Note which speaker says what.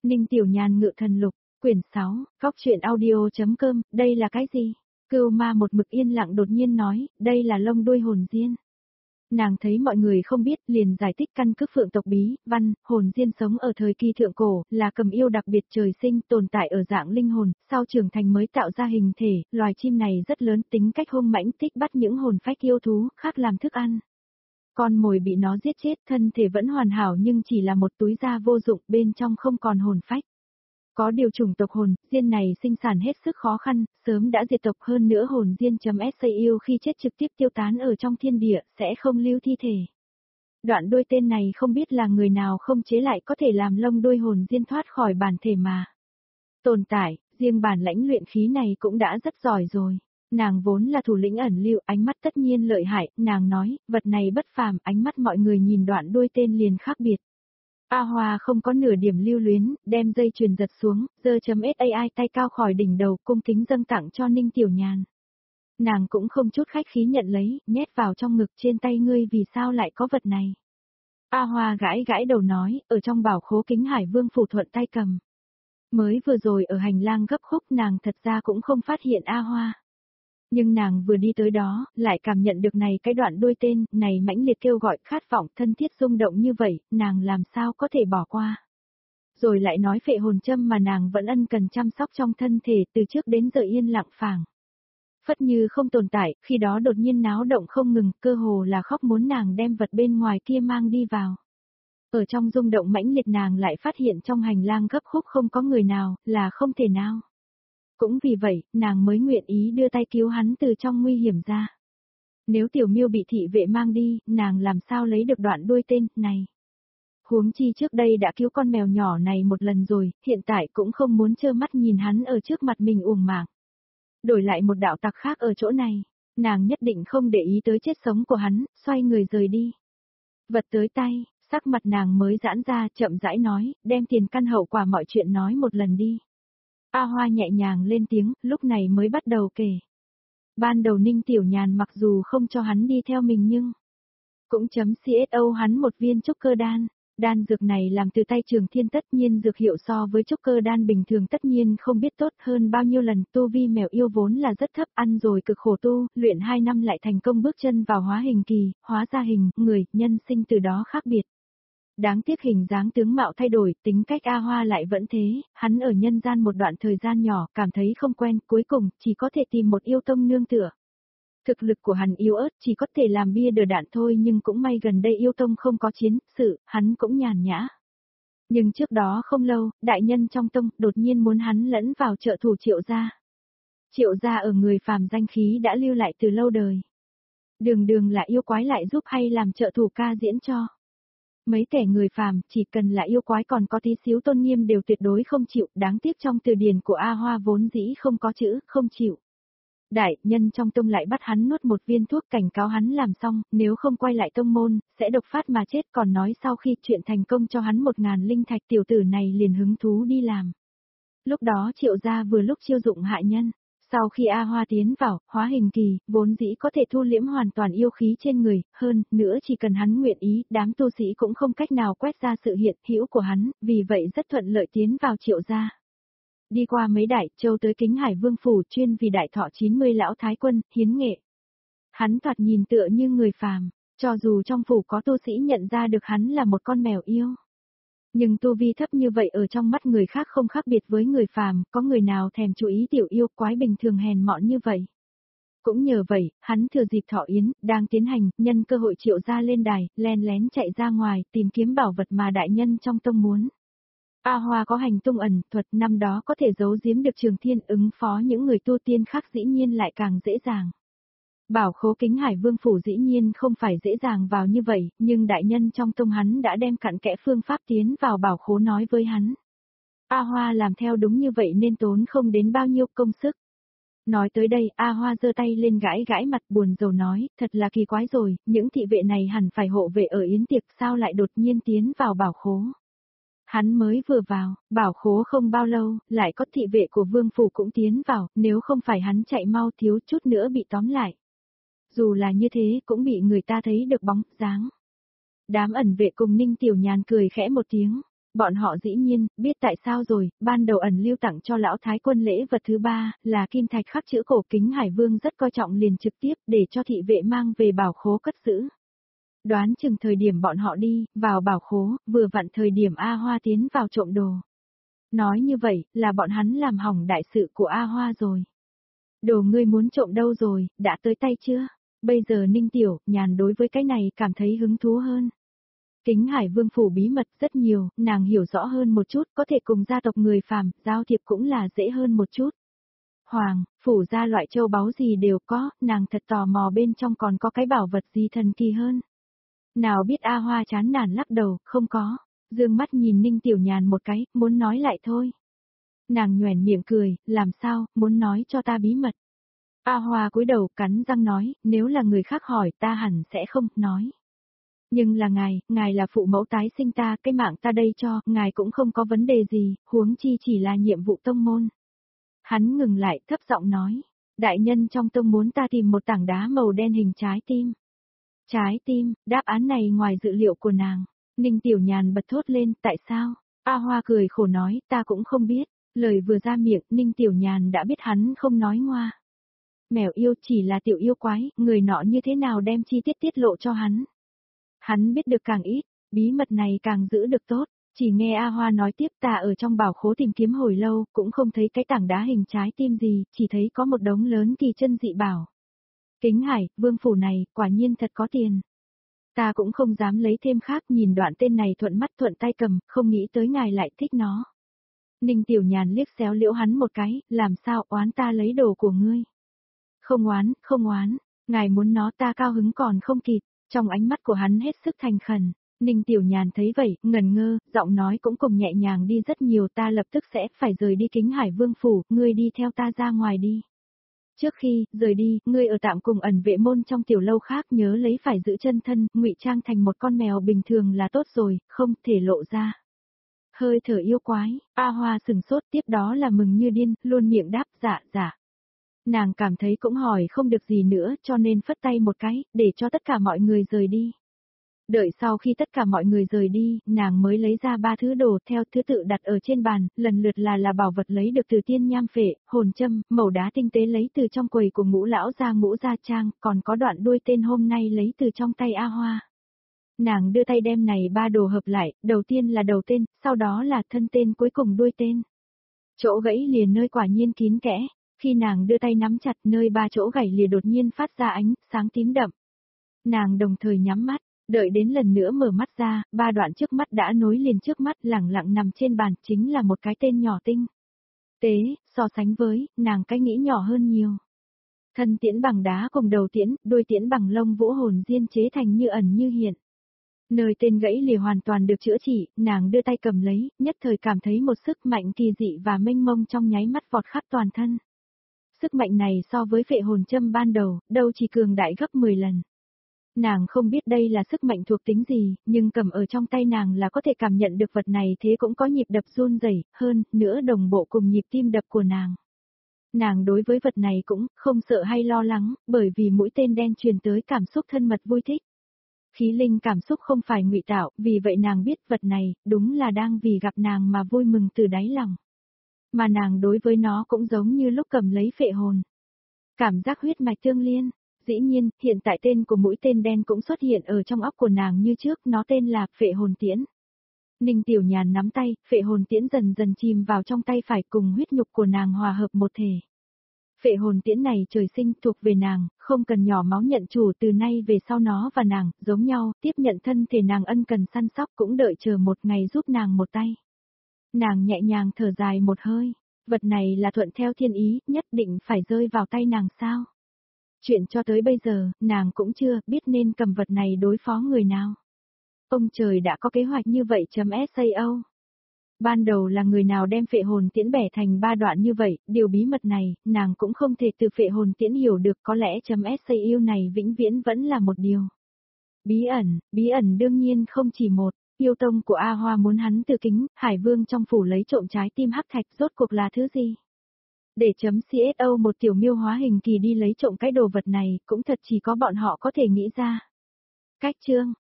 Speaker 1: Ninh Tiểu Nhàn ngự thần lục, quyển 6, góc truyện audio.com, đây là cái gì? Cưu Ma một mực yên lặng đột nhiên nói, đây là lông đuôi hồn diên. Nàng thấy mọi người không biết, liền giải thích căn cứ phượng tộc bí, văn, hồn diên sống ở thời kỳ thượng cổ, là cầm yêu đặc biệt trời sinh, tồn tại ở dạng linh hồn, sau trưởng thành mới tạo ra hình thể, loài chim này rất lớn tính cách hung mãnh, thích bắt những hồn phách yêu thú, khác làm thức ăn. Con mồi bị nó giết chết, thân thể vẫn hoàn hảo nhưng chỉ là một túi da vô dụng, bên trong không còn hồn phách. Có điều chủng tộc hồn, diên này sinh sản hết sức khó khăn, sớm đã diệt tộc hơn nữa hồn diên.siu khi chết trực tiếp tiêu tán ở trong thiên địa, sẽ không lưu thi thể. Đoạn đuôi tên này không biết là người nào không chế lại có thể làm lông đuôi hồn diên thoát khỏi bản thể mà. Tồn tại, riêng bản lãnh luyện khí này cũng đã rất giỏi rồi. Nàng vốn là thủ lĩnh ẩn lưu, ánh mắt tất nhiên lợi hại, nàng nói, vật này bất phàm, ánh mắt mọi người nhìn đoạn đuôi tên liền khác biệt. A Hoa không có nửa điểm lưu luyến, đem dây chuyền giật xuống, giơ.sai tay cao khỏi đỉnh đầu, cung kính dâng tặng cho Ninh Tiểu Nhàn. Nàng cũng không chút khách khí nhận lấy, nhét vào trong ngực, trên tay ngươi vì sao lại có vật này. A Hoa gãi gãi đầu nói, ở trong bảo khố Kính Hải Vương phủ thuận tay cầm. Mới vừa rồi ở hành lang gấp khúc nàng thật ra cũng không phát hiện A Hoa. Nhưng nàng vừa đi tới đó, lại cảm nhận được này cái đoạn đuôi tên, này mãnh liệt kêu gọi khát vọng thân thiết rung động như vậy, nàng làm sao có thể bỏ qua. Rồi lại nói phệ hồn châm mà nàng vẫn ân cần chăm sóc trong thân thể từ trước đến giờ yên lặng phảng. Phất như không tồn tại, khi đó đột nhiên náo động không ngừng, cơ hồ là khóc muốn nàng đem vật bên ngoài kia mang đi vào. Ở trong rung động mãnh liệt nàng lại phát hiện trong hành lang gấp khúc không có người nào, là không thể nào. Cũng vì vậy, nàng mới nguyện ý đưa tay cứu hắn từ trong nguy hiểm ra. Nếu tiểu miêu bị thị vệ mang đi, nàng làm sao lấy được đoạn đuôi tên này. Huống chi trước đây đã cứu con mèo nhỏ này một lần rồi, hiện tại cũng không muốn trơ mắt nhìn hắn ở trước mặt mình uổng mạng. Đổi lại một đạo tặc khác ở chỗ này, nàng nhất định không để ý tới chết sống của hắn, xoay người rời đi. Vật tới tay, sắc mặt nàng mới giãn ra, chậm rãi nói, đem tiền căn hậu quả mọi chuyện nói một lần đi. A Hoa nhẹ nhàng lên tiếng, lúc này mới bắt đầu kể. Ban đầu Ninh Tiểu Nhàn mặc dù không cho hắn đi theo mình nhưng cũng CSO hắn một viên trúc cơ đan. Đan dược này làm từ tay Trường Thiên, tất nhiên dược hiệu so với trúc cơ đan bình thường tất nhiên không biết tốt hơn bao nhiêu lần. Tu vi mèo yêu vốn là rất thấp, ăn rồi cực khổ tu, luyện 2 năm lại thành công bước chân vào hóa hình kỳ, hóa ra hình, người, nhân sinh từ đó khác biệt. Đáng tiếc hình dáng tướng mạo thay đổi, tính cách A Hoa lại vẫn thế, hắn ở nhân gian một đoạn thời gian nhỏ, cảm thấy không quen, cuối cùng, chỉ có thể tìm một yêu tông nương tựa. Thực lực của hắn yếu ớt, chỉ có thể làm bia đỡ đạn thôi, nhưng cũng may gần đây yêu tông không có chiến sự, hắn cũng nhàn nhã. Nhưng trước đó không lâu, đại nhân trong tông, đột nhiên muốn hắn lẫn vào trợ thủ Triệu gia. Triệu gia ở người phàm danh khí đã lưu lại từ lâu đời. Đường đường là yêu quái lại giúp hay làm trợ thủ ca diễn cho. Mấy kẻ người phàm, chỉ cần là yêu quái còn có tí xíu tôn nghiêm đều tuyệt đối không chịu, đáng tiếc trong từ điển của A Hoa vốn dĩ không có chữ, không chịu. Đại nhân trong tông lại bắt hắn nuốt một viên thuốc cảnh cáo hắn làm xong, nếu không quay lại tông môn, sẽ độc phát mà chết, còn nói sau khi chuyện thành công cho hắn 1000 linh thạch, tiểu tử này liền hứng thú đi làm. Lúc đó Triệu gia vừa lúc chiêu dụng hạ nhân. Sau khi A Hoa tiến vào, hóa hình kỳ, vốn dĩ có thể thu liễm hoàn toàn yêu khí trên người, hơn, nữa chỉ cần hắn nguyện ý, đám tu sĩ cũng không cách nào quét ra sự hiện hữu của hắn, vì vậy rất thuận lợi tiến vào Triệu gia. Đi qua mấy đại châu tới Kính Hải Vương phủ chuyên vì đại thọ 90 lão thái quân, hiến nghệ. Hắn thoạt nhìn tựa như người phàm, cho dù trong phủ có tu sĩ nhận ra được hắn là một con mèo yêu. Nhưng tu vi thấp như vậy ở trong mắt người khác không khác biệt với người phàm, có người nào thèm chú ý tiểu yêu quái bình thường hèn mọn như vậy. Cũng nhờ vậy, hắn thừa dịp thọ yến, đang tiến hành, nhân cơ hội Triệu gia lên đài, len lén chạy ra ngoài, tìm kiếm bảo vật mà đại nhân trong tông muốn. A Hoa có hành tung ẩn thuật, năm đó có thể giấu giếm được Trường Thiên, ứng phó những người tu tiên khác dĩ nhiên lại càng dễ dàng. Bảo khố Kính Hải Vương phủ dĩ nhiên không phải dễ dàng vào như vậy, nhưng đại nhân trong tông hắn đã đem cặn kẽ phương pháp tiến vào bảo khố nói với hắn. A Hoa làm theo đúng như vậy nên tốn không đến bao nhiêu công sức. Nói tới đây, A Hoa giơ tay lên gãi gãi mặt buồn rầu nói, thật là kỳ quái rồi, những thị vệ này hẳn phải hộ vệ ở yến tiệc, sao lại đột nhiên tiến vào bảo khố. Hắn mới vừa vào, bảo khố không bao lâu, lại có thị vệ của vương phủ cũng tiến vào, nếu không phải hắn chạy mau thiếu chút nữa bị tóm lại. Dù là như thế cũng bị người ta thấy được bóng dáng. Đám ẩn vệ cùng Ninh Tiểu Nhàn cười khẽ một tiếng. Bọn họ dĩ nhiên, biết tại sao rồi, ban đầu ẩn lưu tặng cho lão thái quân lễ vật thứ ba, là kim thạch khắc chữ cổ Kính Hải Vương rất coi trọng liền trực tiếp để cho thị vệ mang về bảo khố cất giữ. Đoán chừng thời điểm bọn họ đi, vào bảo khố, vừa vặn thời điểm A Hoa tiến vào trộm đồ. Nói như vậy, là bọn hắn làm hỏng đại sự của A Hoa rồi. Đồ ngươi muốn trộm đâu rồi, đã tới tay chưa? Bây giờ Ninh Tiểu, Nhàn đối với cái này cảm thấy hứng thú hơn. Kính Hải Vương phủ bí mật rất nhiều, nàng hiểu rõ hơn một chút, có thể cùng gia tộc người phàm, giao thiệp cũng là dễ hơn một chút. Hoàng, phủ ra loại châu báu gì đều có, nàng thật tò mò bên trong còn có cái bảo vật gì thần kỳ hơn. Nào biết A Hoa chán nản lắc đầu, không có. Dương mắt nhìn Ninh Tiểu Nhàn một cái, muốn nói lại thôi. Nàng nhoẻn miệng cười, làm sao, muốn nói cho ta bí mật. A Hoa cúi đầu cắn răng nói, nếu là người khác hỏi ta hẳn sẽ không nói. Nhưng là ngài là phụ mẫu tái sinh ta, cái mạng ta đây cho, ngài cũng không có vấn đề gì, huống chi chỉ là nhiệm vụ tông môn. Hắn ngừng lại, thấp giọng nói, đại nhân trong tông muốn ta tìm một tảng đá màu đen hình trái tim. Trái tim, đáp án này ngoài dự liệu của nàng. Ninh Tiểu Nhàn bật thốt lên, tại sao? A Hoa cười khổ nói, ta cũng không biết. Lời vừa ra miệng, Ninh Tiểu Nhàn đã biết hắn không nói ngoa. Mèo yêu chỉ là tiểu yêu quái, người nọ như thế nào đem chi tiết tiết lộ cho hắn. Hắn biết được càng ít, bí mật này càng giữ được tốt. Chỉ nghe A Hoa nói tiếp, ta ở trong bảo khố tìm kiếm hồi lâu, cũng không thấy cái tảng đá hình trái tim gì, chỉ thấy có một đống lớn kỳ chân dị bảo. Kính Hải, vương phủ này, quả nhiên thật có tiền. Ta cũng không dám lấy thêm khác, nhìn đoạn tên này thuận mắt thuận tay cầm, không nghĩ tới ngài lại thích nó. Ninh Tiểu Nhàn liếc xéo liễu hắn một cái, làm sao oán ta lấy đồ của ngươi. Không oán, ngài muốn nó ta cao hứng còn không kịp, trong ánh mắt của hắn hết sức thành khẩn. Ninh Tiểu Nhàn thấy vậy, ngần ngơ, giọng nói cũng cùng nhẹ nhàng đi rất nhiều, ta lập tức sẽ phải rời đi Kính Hải Vương phủ, ngươi đi theo ta ra ngoài đi. Trước khi rời đi, ngươi ở tạm cùng ẩn vệ môn trong tiểu lâu khác, nhớ lấy phải giữ chân thân, ngụy trang thành một con mèo bình thường là tốt rồi, không thể lộ ra. Hơi thở yêu quái, A Hoa sừng sốt, tiếp đó là mừng như điên, luôn miệng đáp dạ. Nàng cảm thấy cũng hỏi không được gì nữa, cho nên phất tay một cái, để cho tất cả mọi người rời đi. Đợi sau khi tất cả mọi người rời đi, nàng mới lấy ra 3 thứ đồ theo thứ tự đặt ở trên bàn, lần lượt là bảo vật lấy được từ tiên nham phệ, hồn châm, mẩu đá tinh tế lấy từ trong quầy của Ngũ gia trang, còn có đoạn đuôi tên hôm nay lấy từ trong tay A Hoa. Nàng đưa tay đem này 3 đồ hợp lại, đầu tiên là đầu tên, sau đó là thân tên, cuối cùng đuôi tên. Chỗ gãy lìa nơi quả nhiên kín kẽ, khi nàng đưa tay nắm chặt nơi 3 chỗ gãy lìa đột nhiên phát ra ánh sáng tím đậm. Nàng đồng thời nhắm mắt. Đợi đến lần nữa mở mắt ra, 3 đoạn trước mắt đã nối liền trước mắt, lẳng lặng nằm trên bàn, chính là một cái tên nhỏ tinh. Tế, so sánh với, nàng cái nghĩ nhỏ hơn nhiều. Thân tiễn bằng đá cùng đầu tiễn, đuôi tiễn bằng lông vũ hồn diên chế thành như ẩn như hiện. Nơi tên gãy lìa hoàn toàn được chữa trị, nàng đưa tay cầm lấy, nhất thời cảm thấy một sức mạnh kỳ dị và mênh mông trong nháy mắt vọt khắp toàn thân. Sức mạnh này so với phệ hồn châm ban đầu, đâu chỉ cường đại gấp 10 lần. Nàng không biết đây là sức mạnh thuộc tính gì, nhưng cầm ở trong tay nàng là có thể cảm nhận được vật này, thế cũng có nhịp đập run rẩy hơn, nữa đồng bộ cùng nhịp tim đập của nàng. Nàng đối với vật này cũng không sợ hay lo lắng, bởi vì mũi tên đen truyền tới cảm xúc thân mật vui thích. Khí linh cảm xúc không phải ngụy tạo, vì vậy nàng biết vật này, đúng là đang vì gặp nàng mà vui mừng từ đáy lòng. Mà nàng đối với nó cũng giống như lúc cầm lấy phệ hồn. Cảm giác huyết mạch tương liên. Dĩ nhiên, hiện tại tên của mũi tên đen cũng xuất hiện ở trong óc của nàng như trước, nó tên là phệ hồn tiễn. Ninh Tiểu Nhàn nắm tay, phệ hồn tiễn dần dần chìm vào trong tay phải cùng huyết nhục của nàng hòa hợp một thể. Phệ hồn tiễn này trời sinh thuộc về nàng, không cần nhỏ máu nhận chủ, từ nay về sau nó và nàng, giống nhau, tiếp nhận thân thể nàng ân cần săn sóc, cũng đợi chờ một ngày giúp nàng một tay. Nàng nhẹ nhàng thở dài một hơi, vật này là thuận theo thiên ý, nhất định phải rơi vào tay nàng sao? Chuyện cho tới bây giờ, nàng cũng chưa biết nên cầm vật này đối phó người nào. Ông trời đã có kế hoạch như vậy .sao. Ban đầu là người nào đem phệ hồn tiễn bẻ thành 3 đoạn như vậy, điều bí mật này, nàng cũng không thể từ phệ hồn tiễn hiểu được, có lẽ .sao này vĩnh viễn vẫn là một điều. Bí ẩn đương nhiên không chỉ một, yêu tông của A Hoa muốn hắn từ Kính Hải Vương trong phủ lấy trộm trái tim hắc thạch, rốt cuộc là thứ gì? Để .co một tiểu miêu hóa hình kỳ đi lấy trộm cái đồ vật này, cũng thật chỉ có bọn họ có thể nghĩ ra. Cách chương